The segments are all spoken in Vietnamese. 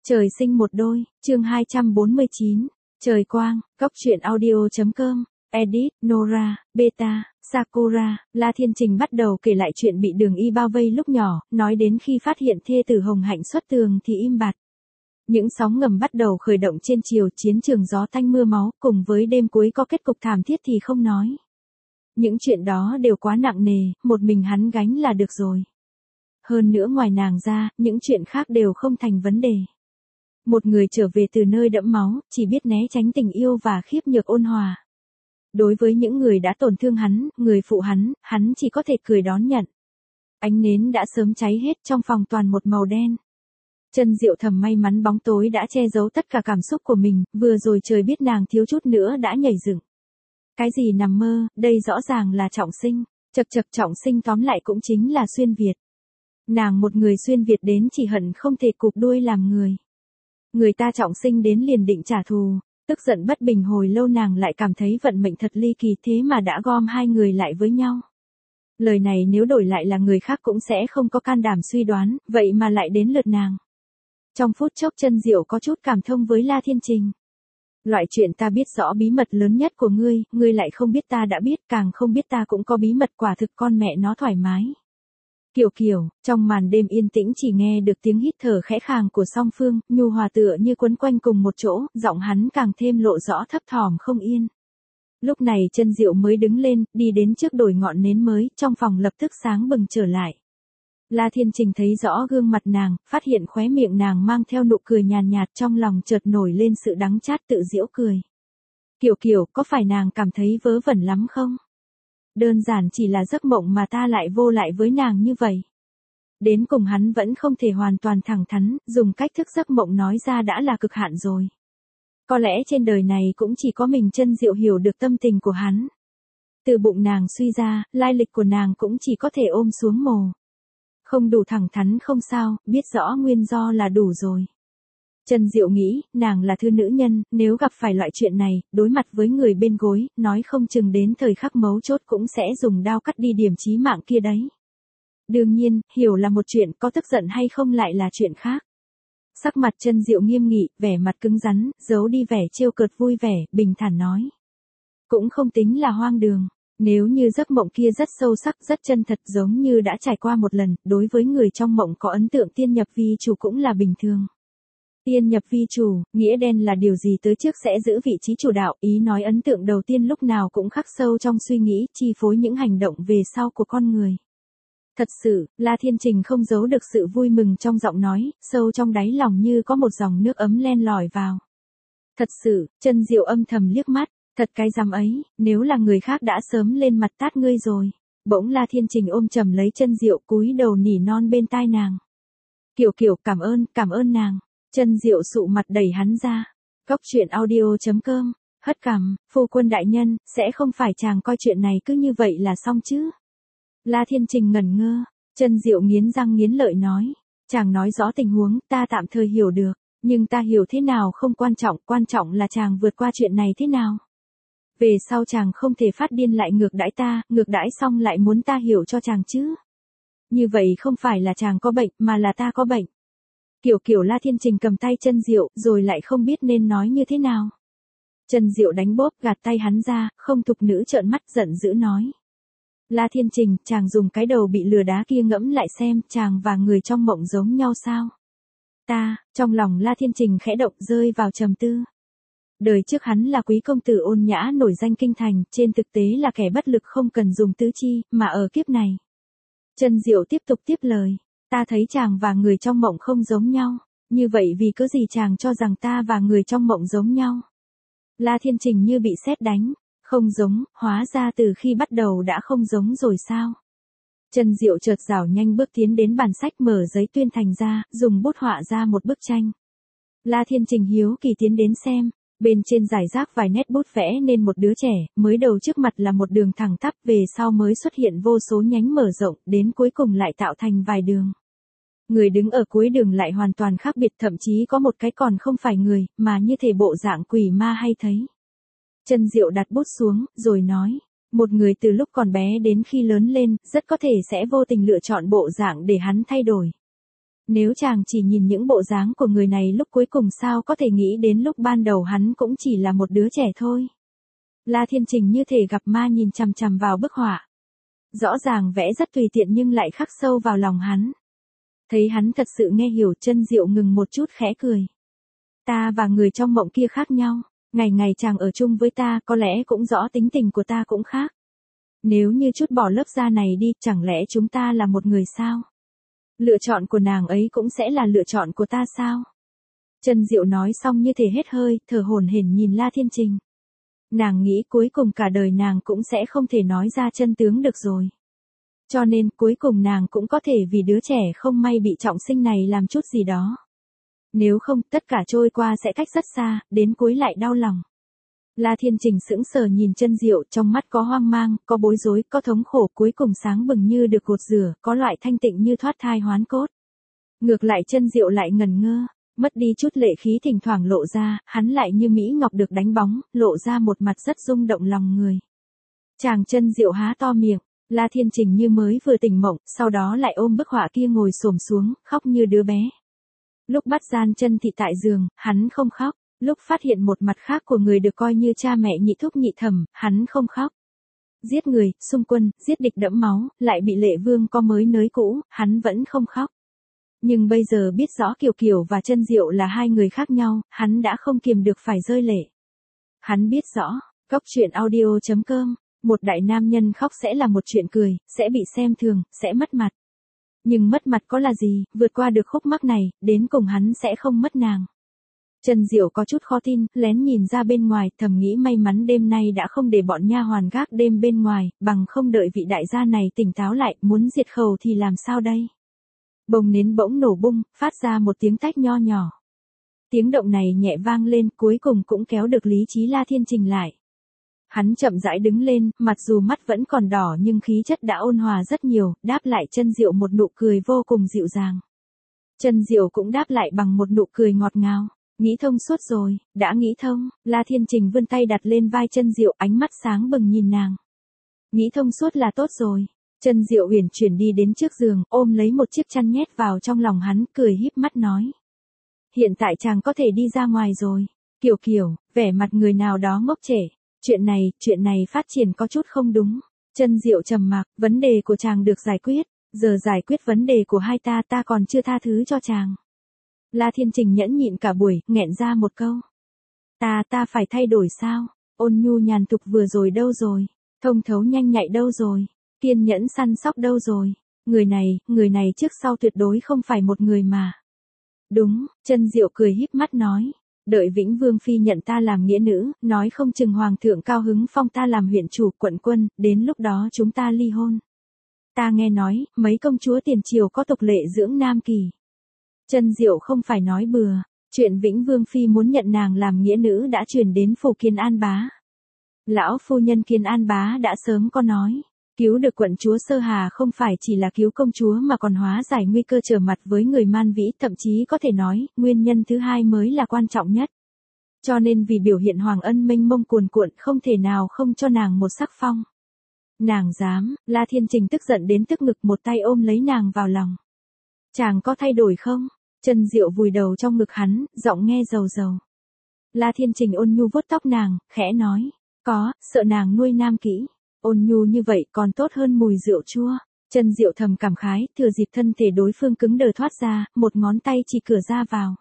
Trời sinh một đôi, chương 249, trời quang, góc truyện audio.com, edit, Nora, Beta, Sakura, La Thiên Trình bắt đầu kể lại chuyện bị Đường Y bao vây lúc nhỏ, nói đến khi phát hiện thê tử Hồng Hạnh xuất tường thì im bặt. Những sóng ngầm bắt đầu khởi động trên chiều, chiến trường gió tanh mưa máu, cùng với đêm cuối có kết cục thảm thiết thì không nói. Những chuyện đó đều quá nặng nề, một mình hắn gánh là được rồi. Hơn nữa ngoài nàng ra, những chuyện khác đều không thành vấn đề. Một người trở về từ nơi đẫm máu, chỉ biết né tránh tình yêu và khiếp nhược ôn hòa. Đối với những người đã tổn thương hắn, người phụ hắn chỉ có thể cười đón nhận. Ánh nến đã sớm cháy hết, trong phòng toàn một màu đen. Chân Diệu thầm may mắn bóng tối đã che giấu tất cả cảm xúc của mình, vừa rồi trời biết nàng thiếu chút nữa đã nhảy dựng. Cái gì nằm mơ, đây rõ ràng là trọng sinh, chật trọng sinh tóm lại cũng chính là xuyên Việt. Nàng một người xuyên Việt đến chỉ hận không thể cụp đuôi làm người. Người ta trọng sinh đến liền định trả thù, tức giận bất bình hồi lâu nàng lại cảm thấy vận mệnh thật ly kỳ thế mà đã gom hai người lại với nhau. Lời này nếu đổi lại là người khác cũng sẽ không có can đảm suy đoán, vậy mà lại đến lượt nàng. Trong phút chốc Chân Diệu có chút cảm thông với La Thiên Trình. Loại chuyện ta biết rõ bí mật lớn nhất của ngươi lại không biết ta đã biết, càng không biết ta cũng có bí mật, quả thực con mẹ nó thoải mái. Kiểu, trong màn đêm yên tĩnh chỉ nghe được tiếng hít thở khẽ khàng của song phương, nhu hòa tựa như quấn quanh cùng một chỗ, giọng hắn càng thêm lộ rõ thấp thỏm không yên. Lúc này Chân Diệu mới đứng lên, đi đến trước đồi ngọn nến mới, trong phòng lập tức sáng bừng trở lại. La Thiên Trình thấy rõ gương mặt nàng, phát hiện khóe miệng nàng mang theo nụ cười nhàn nhạt, trong lòng chợt nổi lên sự đắng chát tự giễu cười. Kiểu, có phải nàng cảm thấy vớ vẩn lắm không? Đơn giản chỉ là giấc mộng mà ta lại vô lại với nàng như vậy. Đến cùng hắn vẫn không thể hoàn toàn thẳng thắn, dùng cách thức giấc mộng nói ra đã là cực hạn rồi. Có lẽ trên đời này cũng chỉ có mình Chân Diệu hiểu được tâm tình của hắn. Từ bụng nàng suy ra, lai lịch của nàng cũng chỉ có thể ôm xuống mồ. Không đủ thẳng thắn không sao, biết rõ nguyên do là đủ rồi. Chân Diệu nghĩ, nàng là thư nữ nhân, nếu gặp phải loại chuyện này, đối mặt với người bên gối, nói không chừng đến thời khắc mấu chốt cũng sẽ dùng đao cắt đi điểm chí mạng kia đấy. Đương nhiên, hiểu là một chuyện, có tức giận hay không lại là chuyện khác. Sắc mặt Chân Diệu nghiêm nghị, vẻ mặt cứng rắn, giấu đi vẻ trêu cợt vui vẻ, bình thản nói. Cũng không tính là hoang đường. Nếu như giấc mộng kia rất sâu sắc, rất chân thật giống như đã trải qua một lần, đối với người trong mộng có ấn tượng tiên nhập vi chủ cũng là bình thường. Tiên nhập vi chủ, nghĩa đen là điều gì tới trước sẽ giữ vị trí chủ đạo, ý nói ấn tượng đầu tiên lúc nào cũng khắc sâu trong suy nghĩ, chi phối những hành động về sau của con người. Thật sự, La Thiên Trình không giấu được sự vui mừng trong giọng nói, sâu trong đáy lòng như có một dòng nước ấm len lỏi vào. Thật sự, Chân Diệu âm thầm liếc mắt. Thật cái dám ấy, nếu là người khác đã sớm lên mặt tát ngươi rồi. Bỗng La Thiên Trình ôm chầm lấy Chân Diệu cúi đầu nỉ non bên tai nàng. Kiểu, cảm ơn nàng. Chân Diệu sụ mặt đẩy hắn ra. Góc truyện audio.com, hất cằm, phu quân đại nhân, sẽ không phải chàng coi chuyện này cứ như vậy là xong chứ. La Thiên Trình ngẩn ngơ, Chân Diệu nghiến răng nghiến lợi nói. Chàng nói rõ tình huống, ta tạm thời hiểu được, nhưng ta hiểu thế nào không quan trọng là chàng vượt qua chuyện này thế nào. Về sau chàng không thể phát điên lại ngược đãi ta, ngược đãi xong lại muốn ta hiểu cho chàng chứ. Như vậy không phải là chàng có bệnh, mà là ta có bệnh. Kiểu La Thiên Trình cầm tay Chân Diệu, rồi lại không biết nên nói như thế nào. Chân Diệu đánh bóp gạt tay hắn ra, không thục nữ trợn mắt giận dữ nói. La Thiên Trình, chàng dùng cái đầu bị lừa đá kia ngẫm lại xem, chàng và người trong mộng giống nhau sao? Trong lòng La Thiên Trình khẽ động rơi vào trầm tư. Đời trước hắn là quý công tử ôn nhã nổi danh kinh thành, trên thực tế là kẻ bất lực không cần dùng tứ chi, mà ở kiếp này. Chân Diệu tiếp tục tiếp lời, ta thấy chàng và người trong mộng không giống nhau, như vậy vì cớ gì chàng cho rằng ta và người trong mộng giống nhau? La Thiên Trình như bị sét đánh, không giống, hóa ra từ khi bắt đầu đã không giống rồi sao? Chân Diệu chợt rảo nhanh bước tiến đến bàn sách mở giấy tuyên thành ra, dùng bút họa ra một bức tranh. La Thiên Trình hiếu kỳ tiến đến xem. Bên trên giải rác vài nét bút vẽ nên một đứa trẻ, mới đầu trước mặt là một đường thẳng tắp, về sau mới xuất hiện vô số nhánh mở rộng, đến cuối cùng lại tạo thành vài đường. Người đứng ở cuối đường lại hoàn toàn khác biệt, thậm chí có một cái còn không phải người, mà như thể bộ dạng quỷ ma hay thấy. Chân Diệu đặt bút xuống, rồi nói, một người từ lúc còn bé đến khi lớn lên, rất có thể sẽ vô tình lựa chọn bộ dạng để hắn thay đổi. Nếu chàng chỉ nhìn những bộ dáng của người này lúc cuối cùng sao có thể nghĩ đến lúc ban đầu hắn cũng chỉ là một đứa trẻ thôi. La Thiên Trình như thể gặp ma nhìn chằm chằm vào bức họa. Rõ ràng vẽ rất tùy tiện nhưng lại khắc sâu vào lòng hắn. Thấy hắn thật sự nghe hiểu, Chân Diệu ngừng một chút khẽ cười. Ta và người trong mộng kia khác nhau, ngày ngày chàng ở chung với ta có lẽ cũng rõ tính tình của ta cũng khác. Nếu như chút bỏ lớp da này đi, chẳng lẽ chúng ta là một người sao? Lựa chọn của nàng ấy cũng sẽ là lựa chọn của ta sao? Chân Diệu nói xong như thể hết hơi, thở hổn hển nhìn La Thiên Trình. Nàng nghĩ cuối cùng cả đời nàng cũng sẽ không thể nói ra chân tướng được rồi. Cho nên cuối cùng nàng cũng có thể vì đứa trẻ không may bị trọng sinh này làm chút gì đó. Nếu không, tất cả trôi qua sẽ cách rất xa, đến cuối lại đau lòng. La Thiên Trình sững sờ nhìn Chân Diệu, trong mắt có hoang mang, có bối rối, có thống khổ, cuối cùng sáng bừng như được gột rửa, có loại thanh tịnh như thoát thai hoán cốt. Ngược lại Chân Diệu lại ngẩn ngơ, mất đi chút lệ khí thỉnh thoảng lộ ra, hắn lại như Mỹ Ngọc được đánh bóng, lộ ra một mặt rất rung động lòng người. Chàng Chân Diệu há to miệng, La Thiên Trình như mới vừa tỉnh mộng, sau đó lại ôm bức họa kia ngồi xổm xuống, khóc như đứa bé. Lúc bắt gian Chân Thị tại giường, hắn không khóc. Lúc phát hiện một mặt khác của người được coi như cha mẹ nhị thúc nhị thẩm, hắn không khóc. Giết người, xung quân, giết địch đẫm máu, lại bị Lệ Vương có mới nới cũ, hắn vẫn không khóc. Nhưng bây giờ biết rõ Kiều Kiều và Chân Diệu là hai người khác nhau, hắn đã không kiềm được phải rơi lệ. Hắn biết rõ, Cóc Truyện Audio.com, một đại nam nhân khóc sẽ là một chuyện cười, sẽ bị xem thường, sẽ mất mặt. Nhưng mất mặt có là gì, vượt qua được khúc mắc này, đến cùng hắn sẽ không mất nàng. Chân Diệu có chút khó tin, lén nhìn ra bên ngoài, thầm nghĩ may mắn đêm nay đã không để bọn nha hoàn gác đêm bên ngoài, bằng không đợi vị đại gia này tỉnh táo lại, muốn diệt khẩu thì làm sao đây? Bông nến bỗng nổ bung, phát ra một tiếng tách nho nhỏ. Tiếng động này nhẹ vang lên, cuối cùng cũng kéo được lý trí La Thiên Trình lại. Hắn chậm rãi đứng lên, mặc dù mắt vẫn còn đỏ nhưng khí chất đã ôn hòa rất nhiều, đáp lại Chân Diệu một nụ cười vô cùng dịu dàng. Chân Diệu cũng đáp lại bằng một nụ cười ngọt ngào. Nghĩ thông suốt rồi, đã nghĩ thông, La Thiên Trình vươn tay đặt lên vai Chân Diệu, ánh mắt sáng bừng nhìn nàng. Nghĩ thông suốt là tốt rồi. Chân Diệu uyển chuyển đi đến trước giường, ôm lấy một chiếc chăn nhét vào trong lòng hắn, cười híp mắt nói. Hiện tại chàng có thể đi ra ngoài rồi. Kiều Kiều, vẻ mặt người nào đó ngốc trệ. Chuyện này phát triển có chút không đúng. Chân Diệu trầm mặc, vấn đề của chàng được giải quyết. Giờ giải quyết vấn đề của hai ta còn chưa tha thứ cho chàng. La Thiên Trình nhẫn nhịn cả buổi, nghẹn ra một câu. Ta phải thay đổi sao? Ôn nhu nhàn tục vừa rồi đâu rồi? Thông thấu nhanh nhạy đâu rồi? Kiên nhẫn săn sóc đâu rồi? Người này trước sau tuyệt đối không phải một người mà. Đúng, Chân Diệu cười híp mắt nói. Đợi Vĩnh Vương Phi nhận ta làm nghĩa nữ, nói không chừng Hoàng thượng cao hứng phong ta làm huyện chủ quận quân, đến lúc đó chúng ta ly hôn. Ta nghe nói, mấy công chúa tiền triều có tục lệ dưỡng nam kỳ. Chân Diệu không phải nói bừa, chuyện Vĩnh Vương Phi muốn nhận nàng làm nghĩa nữ đã truyền đến phủ Kiên An Bá. Lão phu nhân Kiên An Bá đã sớm có nói, cứu được quận chúa Sơ Hà không phải chỉ là cứu công chúa mà còn hóa giải nguy cơ trở mặt với người Man Vĩ, thậm chí có thể nói, nguyên nhân thứ hai mới là quan trọng nhất. Cho nên vì biểu hiện hoàng ân mênh mông cuồn cuộn không thể nào không cho nàng một sắc phong. Nàng dám, La Thiên Trình tức giận đến tức ngực, một tay ôm lấy nàng vào lòng. Chàng có thay đổi không? Chân Diệu vùi đầu trong ngực hắn, giọng nghe rầu rầu. La Thiên Trình ôn nhu vuốt tóc nàng, khẽ nói. Có, sợ nàng nuôi nam kỹ. Ôn nhu như vậy còn tốt hơn mùi rượu chua. Chân Diệu thầm cảm khái, thừa dịp thân thể đối phương cứng đờ thoát ra, một ngón tay chỉ cửa ra vào.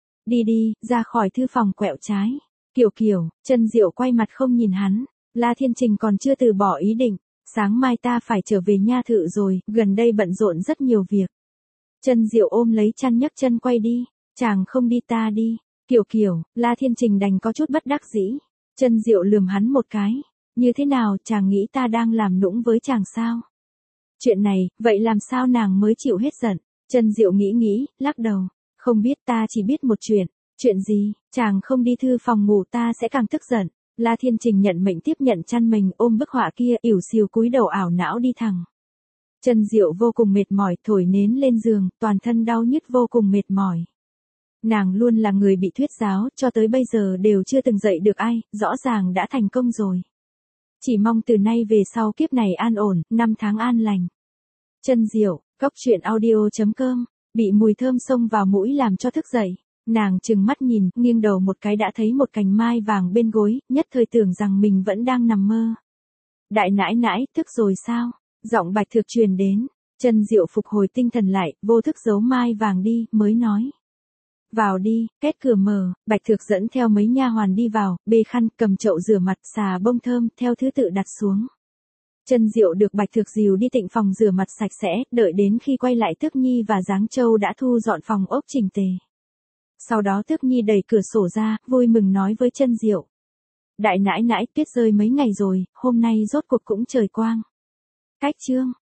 Đi, ra khỏi thư phòng quẹo trái. Kiều Kiều, Chân Diệu quay mặt không nhìn hắn. La Thiên Trình còn chưa từ bỏ ý định. Sáng mai ta phải trở về nha thự rồi, gần đây bận rộn rất nhiều việc. Chân Diệu ôm lấy chăn nhấc chân quay đi. Chàng không đi ta đi. Kiều Kiều, La Thiên Trình đành có chút bất đắc dĩ. Chân Diệu lườm hắn một cái. Như thế nào, chàng nghĩ ta đang làm nũng với chàng sao? Chuyện này, vậy làm sao nàng mới chịu hết giận? Chân Diệu nghĩ, lắc đầu. Không biết, ta chỉ biết một chuyện. Chuyện gì? Chàng không đi thư phòng ngủ ta sẽ càng tức giận. La Thiên Trình nhận mệnh tiếp nhận chăn mình, ôm bức họa kia, ỉu xìu cúi đầu ảo não đi thẳng. Chân Diệu vô cùng mệt mỏi, thổi nến lên giường, toàn thân đau nhức vô cùng mệt mỏi. Nàng luôn là người bị thuyết giáo, cho tới bây giờ đều chưa từng dạy được ai, rõ ràng đã thành công rồi. Chỉ mong từ nay về sau kiếp này an ổn, năm tháng an lành. Chân Diệu, Cóc Truyện Audio.com Bị mùi thơm xông vào mũi làm cho thức dậy. Nàng trừng mắt nhìn, nghiêng đầu một cái đã thấy một cành mai vàng bên gối, nhất thời tưởng rằng mình vẫn đang nằm mơ. Đại nãi nãi, thức rồi sao? Giọng Bạch Thược truyền đến. Chân Diệu phục hồi tinh thần lại, vô thức giấu mai vàng đi, mới nói. Vào đi, két cửa mở, Bạch Thược dẫn theo mấy nha hoàn đi vào, bê khăn, cầm chậu rửa mặt, xà bông thơm, theo thứ tự đặt xuống. Chân Diệu được Bạch Thược dìu đi tịnh phòng rửa mặt sạch sẽ, đợi đến khi quay lại Tước Nhi và Giáng Châu đã thu dọn phòng ốc chỉnh tề. Sau đó Tước Nhi đẩy cửa sổ ra, vui mừng nói với Chân Diệu. Đại nãi nãi, tuyết rơi mấy ngày rồi, hôm nay rốt cuộc cũng trời quang. Cách chương.